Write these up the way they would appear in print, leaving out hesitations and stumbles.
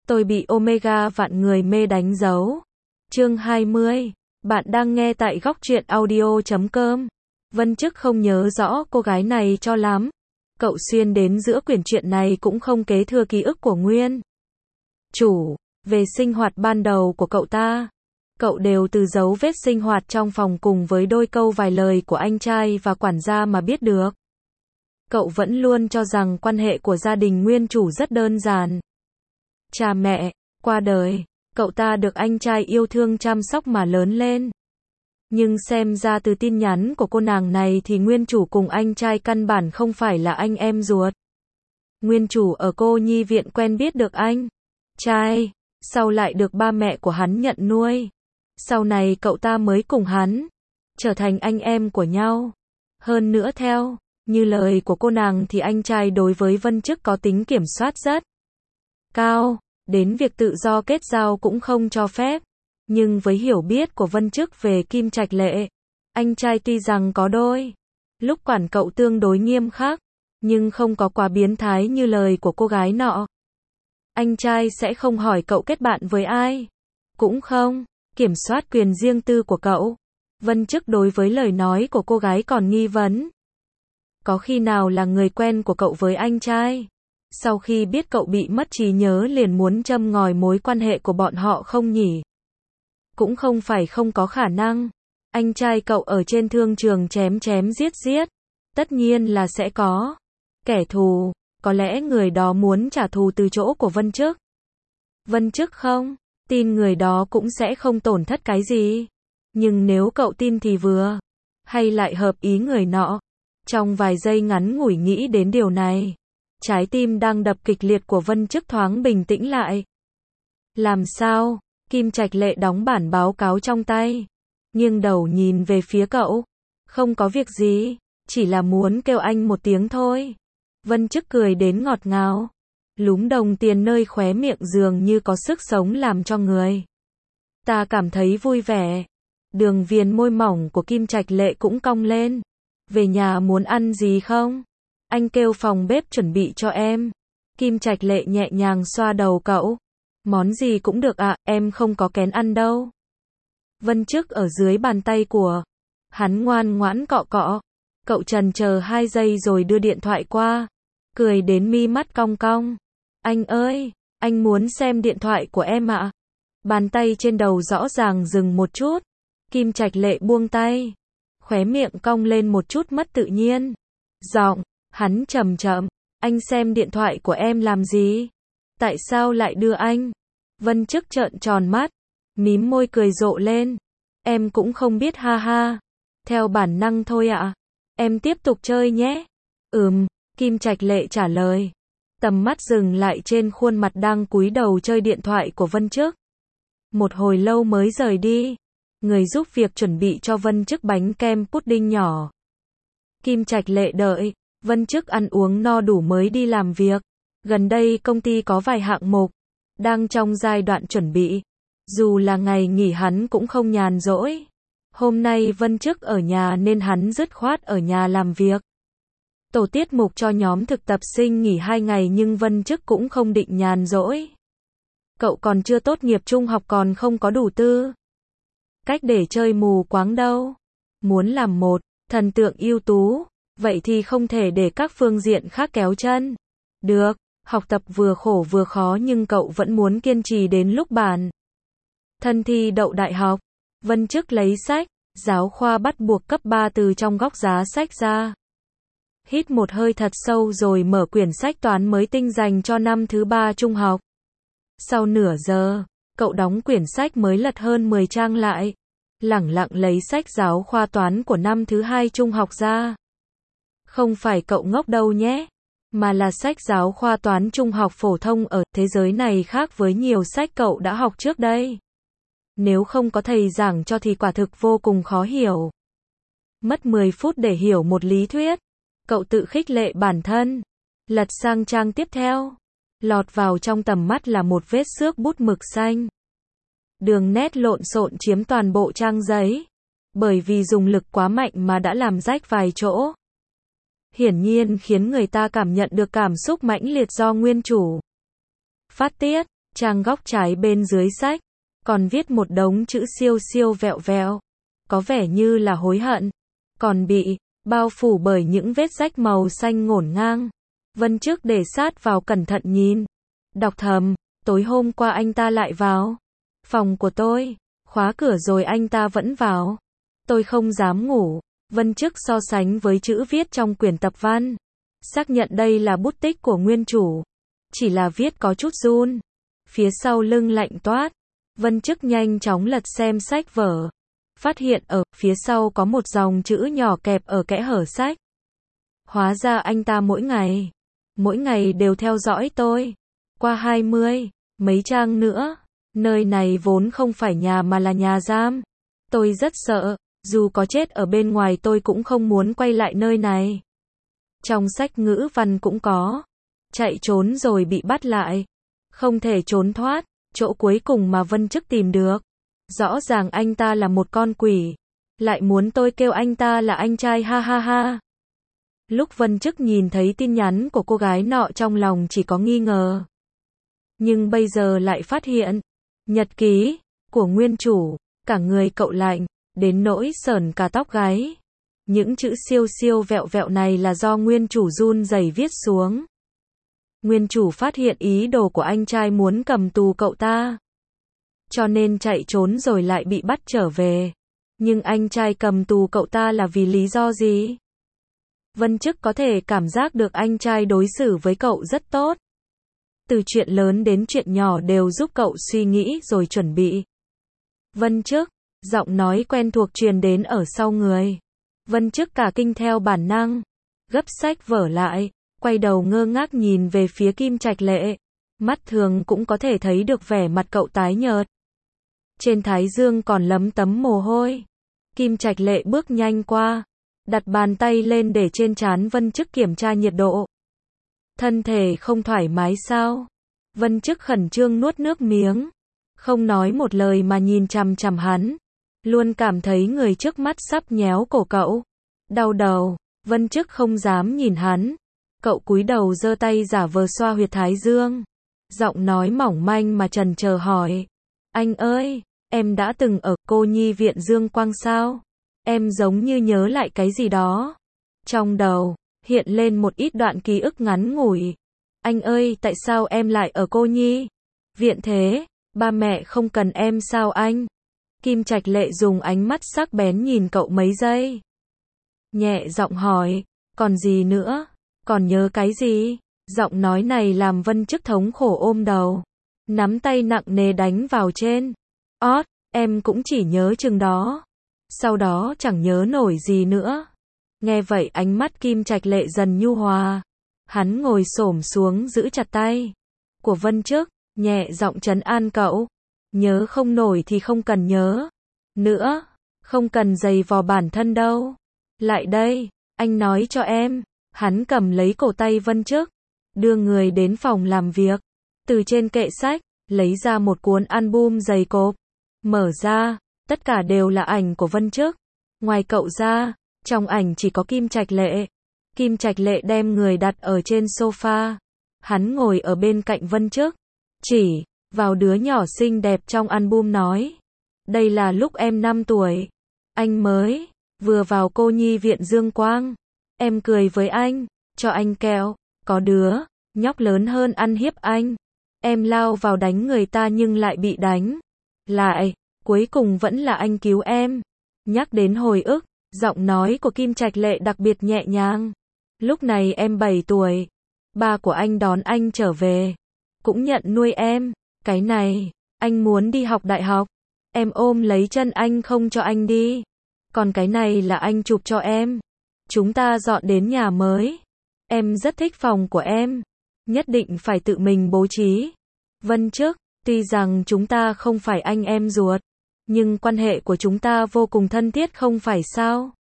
Tôi bị Omega vạn người mê đánh dấu. Chương 20. Bạn đang nghe tại góc truyện audio.com. Vân Chức không nhớ rõ cô gái này cho lắm. Cậu xuyên đến giữa quyển truyện này cũng không kế thừa ký ức của Nguyên chủ về sinh hoạt ban đầu của cậu ta. Cậu đều từ dấu vết sinh hoạt trong phòng cùng với đôi câu vài lời của anh trai và quản gia mà biết được. Cậu vẫn luôn cho rằng quan hệ của gia đình nguyên chủ rất đơn giản. Cha mẹ qua đời, cậu ta được anh trai yêu thương chăm sóc mà lớn lên. Nhưng xem ra từ tin nhắn của cô nàng này thì nguyên chủ cùng anh trai căn bản không phải là anh em ruột. Nguyên chủ ở cô nhi viện quen biết được anh trai, sau lại được ba mẹ của hắn nhận nuôi. Sau này cậu ta mới cùng hắn trở thành anh em của nhau. Hơn nữa theo như lời của cô nàng thì anh trai đối với Vân Chức có tính kiểm soát rất cao, đến việc tự do kết giao cũng không cho phép. Nhưng với hiểu biết của Vân Chức về Kim Trạch Lệ, anh trai tuy rằng có đôi lúc quản cậu tương đối nghiêm khắc, nhưng không có quá biến thái như lời của cô gái nọ. Anh trai sẽ không hỏi cậu kết bạn với ai, cũng không kiểm soát quyền riêng tư của cậu. Vân Chức đối với lời nói của cô gái còn nghi vấn. Có khi nào là người quen của cậu với anh trai? Sau khi biết cậu bị mất trí nhớ liền muốn châm ngòi mối quan hệ của bọn họ không nhỉ? Cũng không phải không có khả năng. Anh trai cậu ở trên thương trường chém chém giết giết. Tất nhiên là sẽ có kẻ thù. Có lẽ người đó muốn trả thù từ chỗ của Vân Chức. Vân Chức không tin người đó cũng sẽ không tổn thất cái gì. Nhưng nếu cậu tin thì vừa hay lại hợp ý người nọ. Trong vài giây ngắn ngủi nghĩ đến điều này, trái tim đang đập kịch liệt của Vân Chức thoáng bình tĩnh lại. Làm sao? Kim Trạch Lệ đóng bản báo cáo trong tay, nghiêng đầu nhìn về phía cậu. Không có việc gì, chỉ là muốn kêu anh một tiếng thôi. Vân Chức cười đến ngọt ngào, lúm đồng tiền nơi khóe miệng dường như có sức sống làm cho người ta cảm thấy vui vẻ. Đường viền môi mỏng của Kim Trạch Lệ cũng cong lên. Về nhà muốn ăn gì không? Anh kêu phòng bếp chuẩn bị cho em. Kim Trạch Lệ nhẹ nhàng xoa đầu cậu. Món gì cũng được ạ, em không có kén ăn đâu. Vân Chức ở dưới bàn tay của hắn ngoan ngoãn cọ cọ. Cậu chần chờ 2 giây rồi đưa điện thoại qua, cười đến mi mắt cong cong. Anh ơi, anh muốn xem điện thoại của em ạ. Bàn tay trên đầu rõ ràng dừng một chút. Kim Trạch Lệ buông tay, khóe miệng cong lên một chút mất tự nhiên. Giọng hắn trầm chậm, anh xem điện thoại của em làm gì? Tại sao lại đưa anh? Vân Chức trợn tròn mắt, mím môi cười rộ lên. Em cũng không biết ha ha. Theo bản năng thôi ạ. Em tiếp tục chơi nhé. Kim Trạch Lệ trả lời. Tầm mắt dừng lại trên khuôn mặt đang cúi đầu chơi điện thoại của Vân Chức. Một hồi lâu mới rời đi. Người giúp việc chuẩn bị cho Vân Chức bánh kem pudding nhỏ. Kim Trạch Lệ đợi Vân Chức ăn uống no đủ mới đi làm việc. Gần đây công ty có vài hạng mục đang trong giai đoạn chuẩn bị. Dù là ngày nghỉ hắn cũng không nhàn rỗi. Hôm nay Vân Chức ở nhà nên hắn dứt khoát ở nhà làm việc. Tổ tiết mục cho nhóm thực tập sinh nghỉ 2 ngày nhưng Vân Chức cũng không định nhàn rỗi. Cậu còn chưa tốt nghiệp trung học còn không có đủ tư cách để chơi mù quáng đâu. Muốn làm một thần tượng ưu tú, vậy thì không thể để các phương diện khác kéo chân. Được, học tập vừa khổ vừa khó nhưng cậu vẫn muốn kiên trì đến lúc bản thân thi đậu đại học. Vân Chức lấy sách giáo khoa bắt buộc cấp 3 từ trong góc giá sách ra. Hít một hơi thật sâu rồi mở quyển sách toán mới tinh dành cho năm thứ 3 trung học. Sau nửa giờ, cậu đóng quyển sách mới lật hơn 10 trang lại. Lẳng lặng lấy sách giáo khoa toán của năm thứ 2 trung học ra. Không phải cậu ngốc đâu nhé, mà là sách giáo khoa toán trung học phổ thông ở thế giới này khác với nhiều sách cậu đã học trước đây. Nếu không có thầy giảng cho thì quả thực vô cùng khó hiểu. Mất 10 phút để hiểu một lý thuyết. Cậu tự khích lệ bản thân. Lật sang trang tiếp theo. Lọt vào trong tầm mắt là một vết xước bút mực xanh. Đường nét lộn xộn chiếm toàn bộ trang giấy. Bởi vì dùng lực quá mạnh mà đã làm rách vài chỗ. Hiển nhiên khiến người ta cảm nhận được cảm xúc mãnh liệt do nguyên chủ phát tiết. Trang góc trái bên dưới sách, còn viết một đống chữ siêu siêu vẹo vẹo. Có vẻ như là hối hận. Còn bị bao phủ bởi những vết rách màu xanh ngổn ngang. Vân trước để sát vào cẩn thận nhìn. Đọc thầm, tối hôm qua anh ta lại vào phòng của tôi. Khóa cửa rồi anh ta vẫn vào. Tôi không dám ngủ. Vân trước so sánh với chữ viết trong quyển tập văn. Xác nhận đây là bút tích của nguyên chủ. Chỉ là viết có chút run. Phía sau lưng lạnh toát. Vân trước nhanh chóng lật xem sách vở. Phát hiện ở phía sau có một dòng chữ nhỏ kẹp ở kẽ hở sách. Hóa ra anh ta mỗi ngày đều theo dõi tôi. Qua 20, mấy trang nữa. Nơi này vốn không phải nhà mà là nhà giam. Tôi rất sợ, dù có chết ở bên ngoài tôi cũng không muốn quay lại nơi này. Trong sách ngữ văn cũng có. Chạy trốn rồi bị bắt lại. Không thể trốn thoát. Chỗ cuối cùng mà Vân Chức tìm được. Rõ ràng anh ta là một con quỷ. Lại muốn tôi kêu anh ta là anh trai ha ha ha. Lúc Vân Chức nhìn thấy tin nhắn của cô gái nọ trong lòng chỉ có nghi ngờ. Nhưng bây giờ lại phát hiện. Nhật ký của nguyên chủ. Cả người cậu lạnh. Đến nỗi sởn cả tóc gáy. Những chữ siêu siêu vẹo vẹo này là do nguyên chủ run rẩy viết xuống. Nguyên chủ phát hiện ý đồ của anh trai muốn cầm tù cậu ta. Cho nên chạy trốn rồi lại bị bắt trở về. Nhưng anh trai cầm tù cậu ta là vì lý do gì? Vân Chức có thể cảm giác được anh trai đối xử với cậu rất tốt. Từ chuyện lớn đến chuyện nhỏ đều giúp cậu suy nghĩ rồi chuẩn bị. Vân Chức, giọng nói quen thuộc truyền đến ở sau người. Vân Chức cả kinh theo bản năng. Gấp sách vở lại. Quay đầu ngơ ngác nhìn về phía Kim Trạch Lệ. Mắt thường cũng có thể thấy được vẻ mặt cậu tái nhợt. Trên thái dương còn lấm tấm mồ hôi. Kim Trạch Lệ bước nhanh qua. Đặt bàn tay lên để trên trán Vân Chức kiểm tra nhiệt độ. Thân thể không thoải mái sao? Vân Chức khẩn trương nuốt nước miếng. Không nói một lời mà nhìn chằm chằm hắn. Luôn cảm thấy người trước mắt sắp nhéo cổ cậu. Đau đầu. Vân Chức không dám nhìn hắn. Cậu cúi đầu giơ tay giả vờ xoa huyệt thái dương. Giọng nói mỏng manh mà chần chờ hỏi. Anh ơi, em đã từng ở cô nhi viện Dương Quang sao? Em giống như nhớ lại cái gì đó. Trong đầu, hiện lên một ít đoạn ký ức ngắn ngủi. Anh ơi, tại sao em lại ở cô nhi viện thế? Ba mẹ không cần em sao anh? Kim Trạch Lệ dùng ánh mắt sắc bén nhìn cậu mấy giây. Nhẹ giọng hỏi, còn gì nữa? Còn nhớ cái gì? Giọng nói này làm Vân Chức thống khổ ôm đầu. Nắm tay nặng nề đánh vào trên. Ót, em cũng chỉ nhớ chừng đó. Sau đó chẳng nhớ nổi gì nữa. Nghe vậy ánh mắt Kim Trạch Lệ dần nhu hòa. Hắn ngồi xổm xuống giữ chặt tay của Vân Chức, nhẹ giọng trấn an cậu. Nhớ không nổi thì không cần nhớ nữa. Không cần giày vò bản thân đâu. Lại đây, anh nói cho em. Hắn cầm lấy cổ tay Vân Chức, đưa người đến phòng làm việc. Từ trên kệ sách, lấy ra một cuốn album dày cộp. Mở ra, tất cả đều là ảnh của Vân Chức. Ngoài cậu ra, trong ảnh chỉ có Kim Trạch Lệ. Kim Trạch Lệ đem người đặt ở trên sofa. Hắn ngồi ở bên cạnh Vân Chức. Chỉ vào đứa nhỏ xinh đẹp trong album nói. Đây là lúc em 5 tuổi. Anh mới vừa vào cô nhi viện Dương Quang. Em cười với anh, cho anh kẹo. Có đứa nhóc lớn hơn ăn hiếp anh. Em lao vào đánh người ta nhưng lại bị đánh lại. Cuối cùng vẫn là anh cứu em. Nhắc đến hồi ức, giọng nói của Kim Trạch Lệ đặc biệt nhẹ nhàng. Lúc này em 7 tuổi. Ba của anh đón anh trở về. Cũng nhận nuôi em. Cái này, anh muốn đi học đại học. Em ôm lấy chân anh không cho anh đi. Còn cái này là anh chụp cho em. Chúng ta dọn đến nhà mới. Em rất thích phòng của em. Nhất định phải tự mình bố trí. Vân Chức, tuy rằng chúng ta không phải anh em ruột, nhưng quan hệ của chúng ta vô cùng thân thiết không phải sao?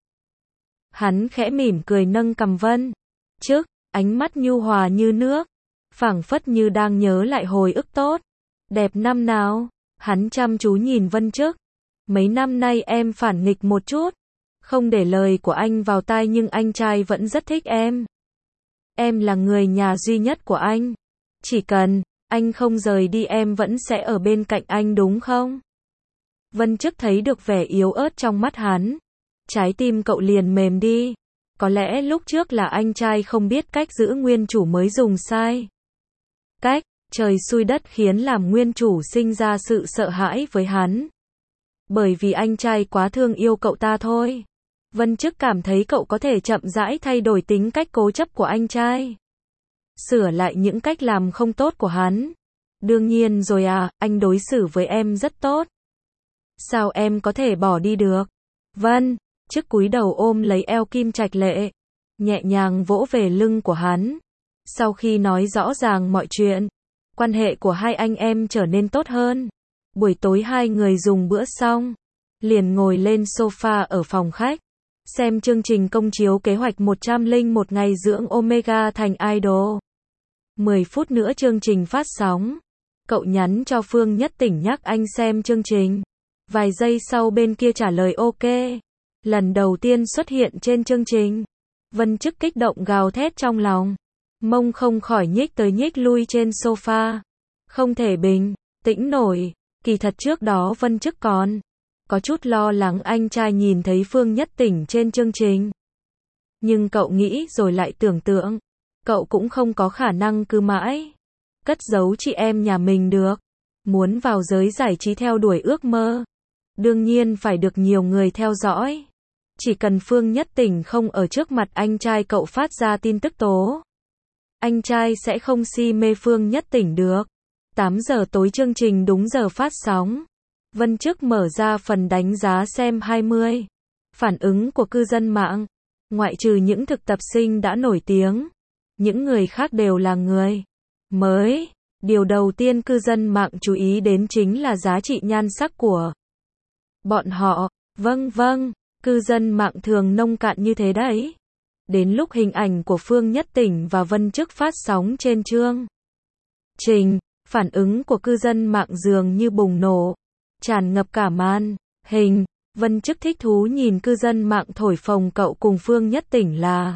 Hắn khẽ mỉm cười nâng cằm Vân Chức, ánh mắt nhu hòa như nước, phảng phất như đang nhớ lại hồi ức tốt. Đẹp năm nào? Hắn chăm chú nhìn Vân Chức. Mấy năm nay em phản nghịch một chút. Không để lời của anh vào tai nhưng anh trai vẫn rất thích em. Em là người nhà duy nhất của anh. Chỉ cần Anh không rời đi em vẫn sẽ ở bên cạnh anh đúng không? Vân Chức thấy được vẻ yếu ớt trong mắt hắn. Trái tim cậu liền mềm đi. Có lẽ lúc trước là anh trai không biết cách giữ nguyên chủ mới dùng sai cách, trời xui đất khiến làm nguyên chủ sinh ra sự sợ hãi với hắn. Bởi vì anh trai quá thương yêu cậu ta thôi. Vân Chức cảm thấy cậu có thể chậm rãi thay đổi tính cách cố chấp của anh trai. Sửa lại những cách làm không tốt của hắn. Đương nhiên rồi à, anh đối xử với em rất tốt. Sao em có thể bỏ đi được? Vân Chức cúi đầu ôm lấy eo Kim Trạch Lệ, nhẹ nhàng vỗ về lưng của hắn. Sau khi nói rõ ràng mọi chuyện, quan hệ của hai anh em trở nên tốt hơn. Buổi tối hai người dùng bữa xong, liền ngồi lên sofa ở phòng khách, xem chương trình công chiếu kế hoạch 101 ngày dưỡng Omega thành idol. 10 phút nữa chương trình phát sóng. Cậu nhắn cho Phương Nhất Tỉnh nhắc anh xem chương trình. Vài giây sau bên kia trả lời ok. Lần đầu tiên xuất hiện trên chương trình. Vân Chức kích động gào thét trong lòng. Mông không khỏi nhích tới nhích lui trên sofa. Không thể bình tĩnh nổi. Kỳ thật trước đó Vân Chức còn có chút lo lắng anh trai nhìn thấy Phương Nhất Tỉnh trên chương trình. Nhưng cậu nghĩ rồi lại tưởng tượng. Cậu cũng không có khả năng cứ mãi cất giấu chị em nhà mình được. Muốn vào giới giải trí theo đuổi ước mơ, đương nhiên phải được nhiều người theo dõi. Chỉ cần Phương Nhất Tỉnh không ở trước mặt anh trai cậu phát ra tin tức tố, anh trai sẽ không si mê Phương Nhất Tỉnh được. 8 giờ tối chương trình đúng giờ phát sóng. Vân Chức mở ra phần đánh giá xem 20. Phản ứng của cư dân mạng. Ngoại trừ những thực tập sinh đã nổi tiếng, những người khác đều là người mới. Điều đầu tiên cư dân mạng chú ý đến chính là giá trị nhan sắc của bọn họ. Vâng, cư dân mạng thường nông cạn như thế đấy. Đến lúc hình ảnh của Phương Nhất Tỉnh và Vân Chức phát sóng trên chương trình, phản ứng của cư dân mạng dường như bùng nổ, tràn ngập cả màn hình. Vân Chức thích thú nhìn cư dân mạng thổi phồng cậu cùng Phương Nhất Tỉnh là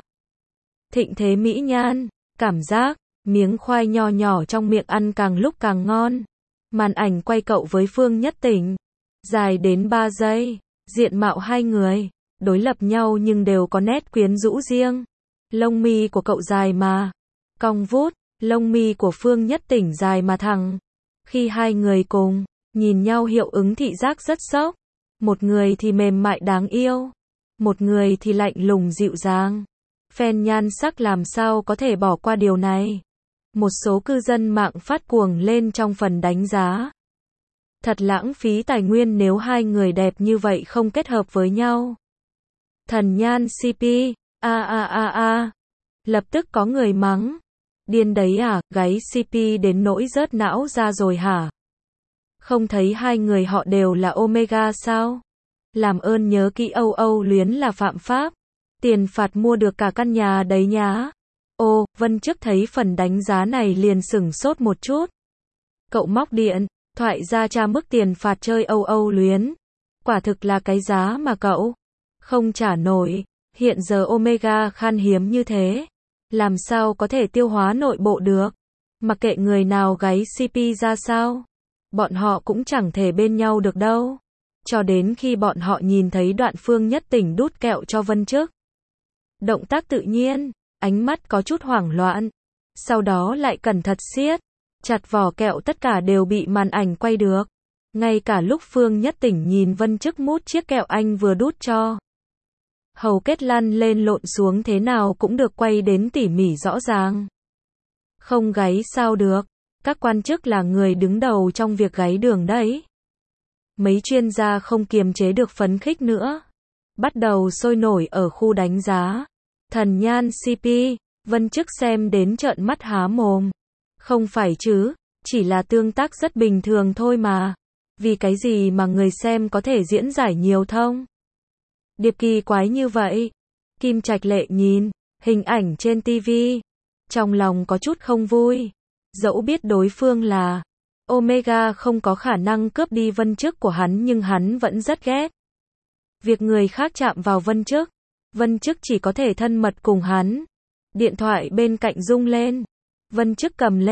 thịnh thế mỹ nhan, cảm giác miếng khoai nho nhỏ trong miệng ăn càng lúc càng ngon. Màn ảnh quay cậu với Phương Nhất Tỉnh, dài đến 3 giây, diện mạo hai người đối lập nhau nhưng đều có nét quyến rũ riêng. Lông mi của cậu dài mà cong vút, lông mi của Phương Nhất Tỉnh dài mà thẳng. Khi hai người cùng nhìn nhau hiệu ứng thị giác rất sốc. Một người thì mềm mại đáng yêu, một người thì lạnh lùng dịu dàng. Fan nhan sắc làm sao có thể bỏ qua điều này. Một số cư dân mạng phát cuồng lên trong phần đánh giá. Thật lãng phí tài nguyên nếu hai người đẹp như vậy không kết hợp với nhau. Thần nhan CP, Lập tức có người mắng. Điên đấy à, gáy CP đến nỗi rớt não ra rồi hả? Không thấy hai người họ đều là Omega sao? Làm ơn nhớ kỹ Âu luyến là phạm pháp. Tiền phạt mua được cả căn nhà đấy nhá. Ô, Vân Chức thấy phần đánh giá này liền sửng sốt một chút. Cậu móc điện thoại ra tra mức tiền phạt chơi Âu luyến. Quả thực là cái giá mà cậu không trả nổi. Hiện giờ Omega khan hiếm như thế, làm sao có thể tiêu hóa nội bộ được. Mặc kệ người nào gáy CP ra sao, bọn họ cũng chẳng thể bên nhau được đâu. Cho đến khi bọn họ nhìn thấy đoạn Phương Nhất Tỉnh đút kẹo cho Vân Chức. Động tác tự nhiên, ánh mắt có chút hoảng loạn. Sau đó lại cẩn thận siết chặt vỏ kẹo, tất cả đều bị màn ảnh quay được. Ngay cả lúc Phương Nhất Tỉnh nhìn Vân Chức mút chiếc kẹo anh vừa đút cho, hầu kết lăn lên lộn xuống thế nào cũng được quay đến tỉ mỉ rõ ràng. Không gáy sao được, các quan chức là người đứng đầu trong việc gáy đường đấy. Mấy chuyên gia không kiềm chế được phấn khích nữa, bắt đầu sôi nổi ở khu đánh giá. Thần nhan CP, Vân Chức xem đến trợn mắt há mồm. Không phải chứ, chỉ là tương tác rất bình thường thôi mà. Vì cái gì mà người xem có thể diễn giải nhiều thông điệp kỳ quái như vậy? Kim Trạch Lệ nhìn hình ảnh trên TV, trong lòng có chút không vui. Dẫu biết đối phương là Omega không có khả năng cướp đi Vân Chức của hắn, nhưng hắn vẫn rất ghét việc người khác chạm vào Vân Chức. Vân Chức chỉ có thể thân mật cùng hắn. Điện thoại bên cạnh rung lên. Vân Chức cầm lên,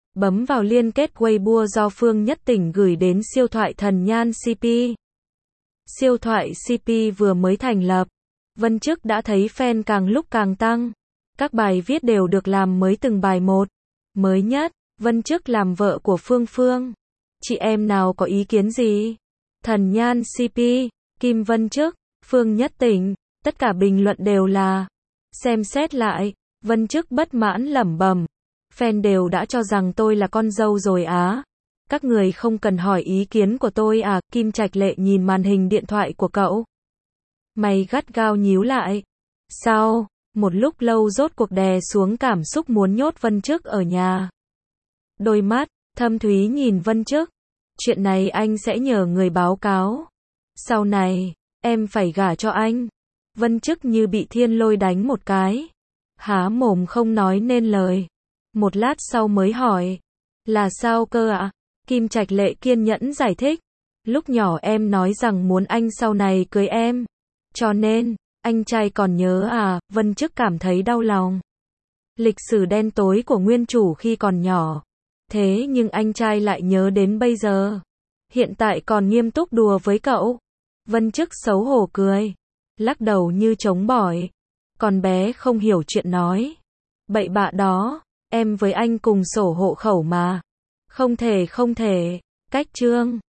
Bấm vào liên kết Weibo do Phương Nhất Tỉnh gửi đến siêu thoại Thần Nhan CP. Siêu thoại CP vừa mới thành lập, Vân Chức đã thấy fan càng lúc càng tăng. Các bài viết đều được làm mới từng bài một. Mới nhất, Vân Chức làm vợ của Phương Phương. Chị em nào có ý kiến gì? Thần Nhan CP, Kim Vân Chức, Phương Nhất Tỉnh, tất cả bình luận đều là xem xét lại. Vân Chức bất mãn lẩm bẩm. Fan đều đã cho rằng tôi là con dâu rồi á. Các người không cần hỏi ý kiến của tôi à? Kim Trạch Lệ nhìn màn hình điện thoại của cậu. Mày gắt gao nhíu lại. Sau một lúc lâu rốt cuộc đè xuống cảm xúc muốn nhốt Vân Chức ở nhà. Đôi mắt thâm thúy nhìn Vân Chức. Chuyện này anh sẽ nhờ người báo cáo. Sau này, em phải gả cho anh. Vân Chức như bị thiên lôi đánh một cái. Há mồm không nói nên lời. Một lát sau mới hỏi. Là sao cơ ạ? Kim Trạch Lệ kiên nhẫn giải thích. Lúc nhỏ em nói rằng muốn anh sau này cưới em. Cho nên, anh trai còn nhớ à? Vân Chức cảm thấy đau lòng. Lịch sử đen tối của nguyên chủ khi còn nhỏ. Thế nhưng anh trai lại nhớ đến bây giờ. Hiện tại còn nghiêm túc đùa với cậu. Vân Chức xấu hổ cười. Lắc đầu như chống bỏi. Con bé không hiểu chuyện nói. Bậy bạ đó, em với anh cùng sổ hộ khẩu mà. Không thể. Cách chương.